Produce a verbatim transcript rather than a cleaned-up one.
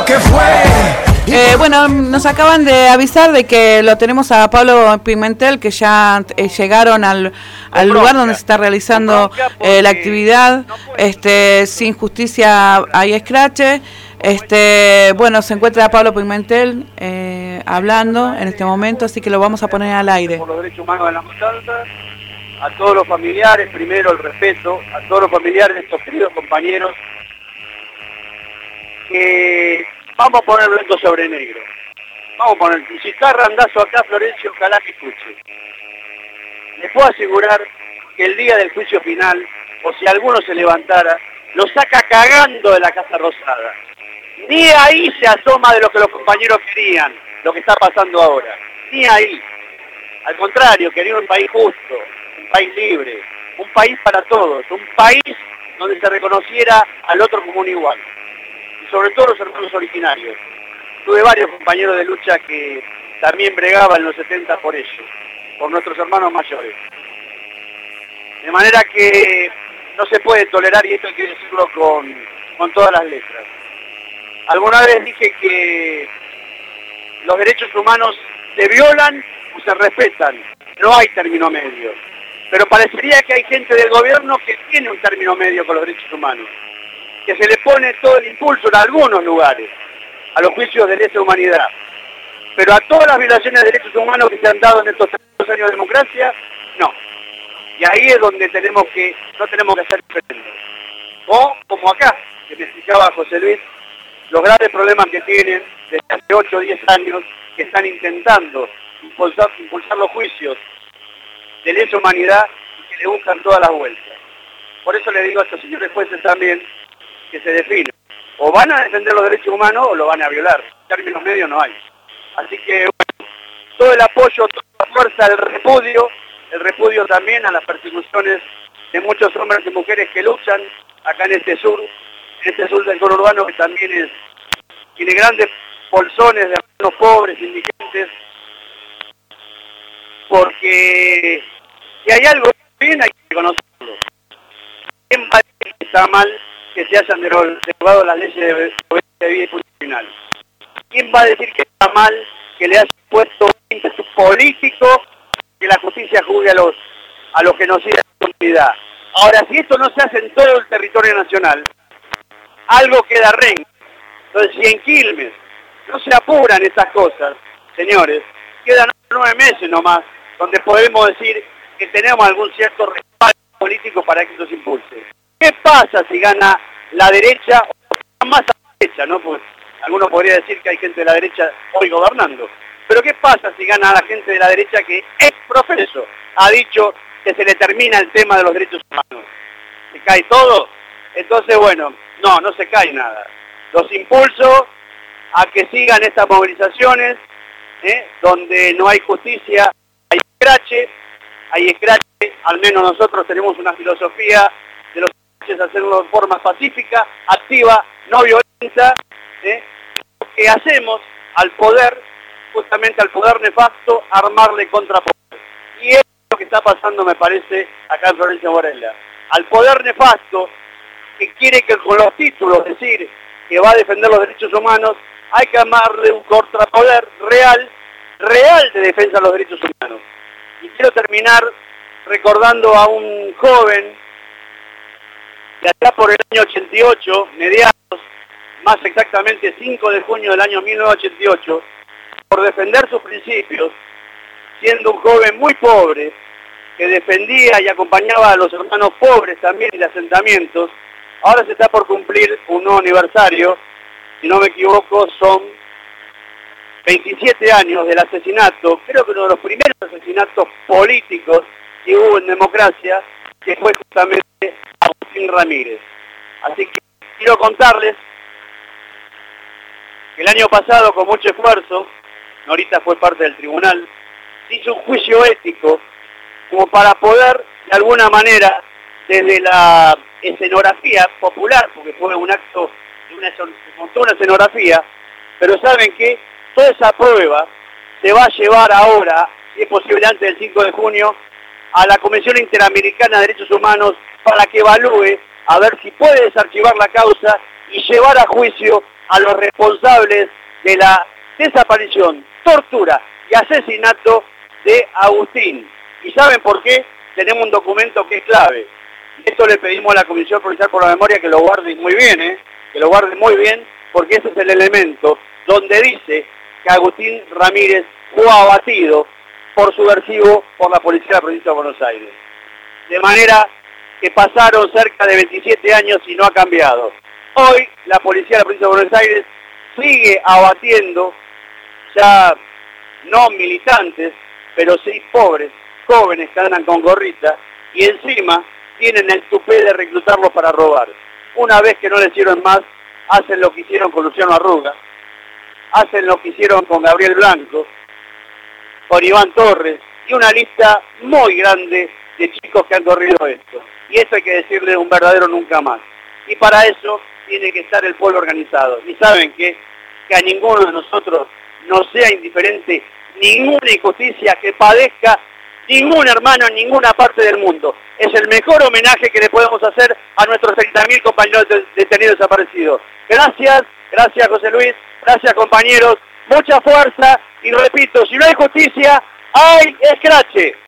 que fue. Eh, bueno, nos acaban de avisar de que lo tenemos a Pablo Pimentel, que ya eh, llegaron al, al lugar donde se está realizando eh, la actividad. Este, sin justicia hay escrache. Este, bueno, se encuentra Pablo Pimentel eh, hablando en este momento, así que lo vamos a poner al aire. Por los derechos humanos de la matanza, a todos los familiares, primero el respeto, a todos los familiares de estos queridos compañeros, que vamos a poner blanco sobre negro. Vamos a poner, y si está randazo acá, Florencio, ojalá que escuche. Les puedo asegurar que el día del juicio final, o si alguno se levantara, lo saca cagando de la Casa Rosada. Ni ahí se asoma de lo que los compañeros querían, lo que está pasando ahora. Ni ahí. Al contrario, querían un país justo, un país libre, un país para todos, un país donde se reconociera al otro como un igual. Y sobre todo los hermanos originarios. Tuve varios compañeros de lucha que también bregaban en los setenta por ellos, por nuestros hermanos mayores. De manera que no se puede tolerar, y esto hay que decirlo con, con todas las letras. Alguna vez dije que los derechos humanos se violan o se respetan. No hay término medio. Pero parecería que hay gente del gobierno que tiene un término medio con los derechos humanos. Que se le pone todo el impulso en algunos lugares a los juicios de lesa humanidad. Pero a todas las violaciones de derechos humanos que se han dado en estos treinta años de democracia, no. Y ahí es donde tenemos que, no tenemos que hacer diferentes. O, como acá, que me explicaba José Luis, los graves problemas que tienen desde hace ocho o diez años, que están intentando impulsar, impulsar los juicios de lesa humanidad y que le buscan todas las vueltas. Por eso le digo a estos señores jueces también que se definen. O van a defender los derechos humanos o lo van a violar. Términos medios no hay. Así que, bueno, todo el apoyo, toda la fuerza, el repudio, el repudio también a las persecuciones de muchos hombres y mujeres que luchan acá en este sur, en este sur del conurbano, que también es, tiene grandes bolsones de hermanos pobres, indigentes, porque si hay algo bien hay que conocerlo. ¿Quién va a decir que está mal que se hayan derogado las leyes de de vida y punto final? ¿Quién va a decir que está mal que le hayan puesto un ímpetu político que la justicia juzgue a los, a los genocidas de la comunidad? Ahora, si esto no se hace en todo el territorio nacional, algo queda rengo. Entonces, si en Quilmes no se apuran estas cosas, señores, quedan nueve meses nomás, donde podemos decir que tenemos algún cierto respaldo político para que esto se impulse. ¿Qué pasa si gana la derecha o más a la derecha, no? Pues alguno podría decir que hay gente de la derecha hoy gobernando. Pero ¿qué pasa si gana la gente de la derecha que es profeso? Ha dicho que se le termina el tema de los derechos humanos. ¿Se cae todo? Entonces, bueno, no, no se cae nada. Los impulso a que sigan estas movilizaciones, ¿eh? Donde no hay justicia, hay escrache, hay escrache, al menos nosotros tenemos una filosofía de los escraches, hacerlo de forma pacífica, activa, no violenta, ¿eh? Que hacemos al poder, justamente al poder nefasto, armarle contrapoder. Y eso es lo que está pasando, me parece, acá en Florencio Varela. Al poder nefasto, que quiere que con los títulos decir que va a defender los derechos humanos, hay que armarle un contrapoder real, real de defensa de los derechos humanos. Y quiero terminar recordando a un joven de allá por el año ochenta y ocho, mediados, más exactamente cinco de junio del año mil novecientos ochenta y ocho, por defender sus principios, siendo un joven muy pobre, que defendía y acompañaba a los hermanos pobres también y de asentamientos. Ahora se está por cumplir un nuevo aniversario, si no me equivoco son veintisiete años del asesinato, creo que uno de los primeros asesinatos políticos que hubo en democracia, que fue justamente Agustín Ramírez. Así que quiero contarles que el año pasado, con mucho esfuerzo, Norita fue parte del tribunal, se hizo un juicio ético como para poder, de alguna manera, desde la escenografía popular, porque fue un acto, de una, se montó una escenografía, pero saben que toda esa prueba se va a llevar ahora, si es posible antes del cinco de junio, a la Comisión Interamericana de Derechos Humanos para que evalúe a ver si puede desarchivar la causa y llevar a juicio a los responsables de la desaparición, tortura y asesinato de Agustín. ¿Y saben por qué? Tenemos un documento que es clave. Esto le pedimos a la Comisión Provincial por la Memoria que lo guarde muy bien, ¿eh? que lo guarde muy bien, porque ese es el elemento donde dice que Agustín Ramírez fue abatido por subversivo por la Policía de la Provincia de Buenos Aires. De manera que pasaron cerca de veintisiete años y no ha cambiado. Hoy la Policía de la Provincia de Buenos Aires sigue abatiendo ya no militantes, pero sí pobres, jóvenes que andan con gorrita y encima tienen el tupé de reclutarlos para robar. Una vez que no les sirven más, hacen lo que hicieron con Luciano Arruga, hacen lo que hicieron con Gabriel Blanco, con Iván Torres, y una lista muy grande de chicos que han corrido esto. Y eso hay que decirle un verdadero nunca más. Y para eso tiene que estar el pueblo organizado. Y saben que, que a ninguno de nosotros nos sea indiferente ninguna injusticia que padezca ningún hermano en ninguna parte del mundo. Es el mejor homenaje que le podemos hacer a nuestros treinta mil compañeros detenidos desaparecidos. Gracias, gracias José Luis, gracias compañeros, mucha fuerza y repito, si no hay justicia, hay escrache.